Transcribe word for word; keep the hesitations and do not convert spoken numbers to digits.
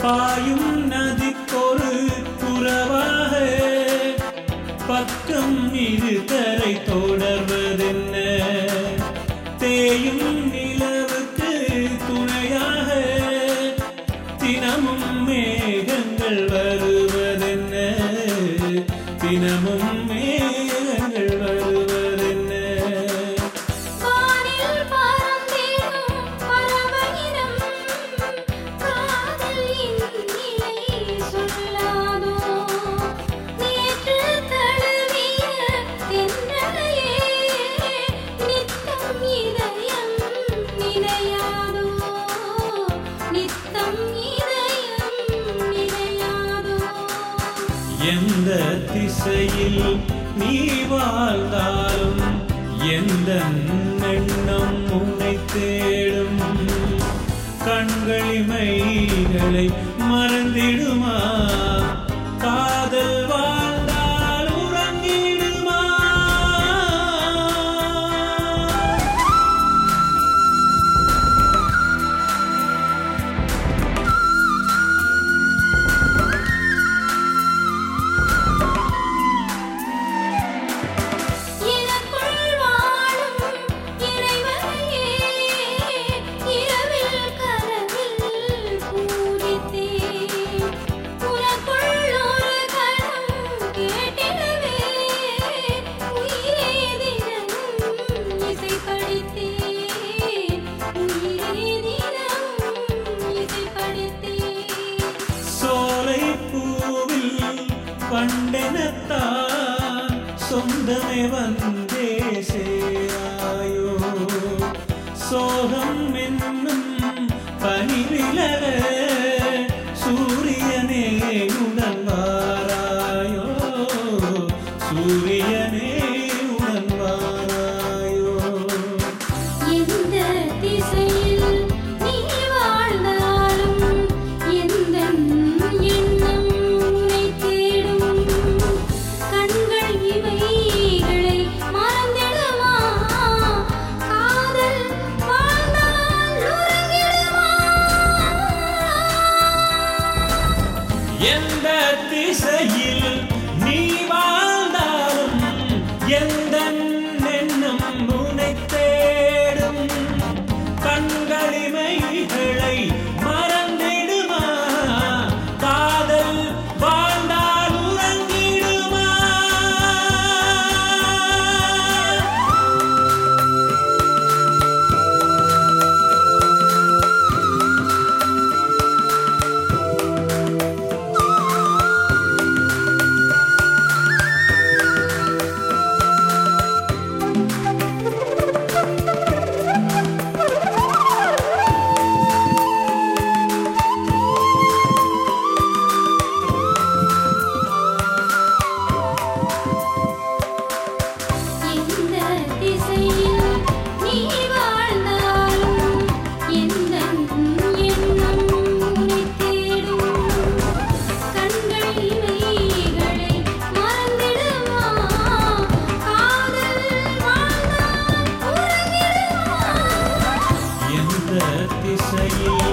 பாயும் நதிக்கொரு துறவாக பக்கம் இது கரை தொடர்வதென்ன தேயும் நிலவுக்கு துணையாக தினமும் மேகங்கள் வருவதென்ன தினமும் மேகங்கள் வருவதென்ன எந்த திசையில் நீ வாழ்ந்தாலும் எந்த எண்ணம் உன்னை தேடும் கண்களிமைகளை மறந்திடுமா காதல் வாழ்ந்தால் உறங்கிடுமா பண்டெனத்தான் சொந்தமே வந்தே சேராயோ சோகம் என்னும் பனிவிலக சூரியனே உடன் வாராயோ சூரியனே உடன் வாராயோ எந்த திசையில் நீ வாழ்ந்தாலும் எந்த எண்ணம் உன்னை தேடும் கண்கள் இவைகளை மறந்திடுமா காதல் வாழ்ந்தால் உறங்கிடுமா எந்த திசையில் நீ வாழ்ந்தாலும் எந்த எண்ணம் உன்னை தேடும் கண்களிமைகளை மறந்திடுமா காதல் வாழ்ந்தால் உறங்கிடுமா எந்த திசையில் நீ வாழ்ந்தாலும் எந்த எண்ணம் உன்னை தேடும் கண்கள் இவைகளை மறந்திடுமா காதல் வாழ்ந்தால் உறங்கிடுமா எந்த திசையில்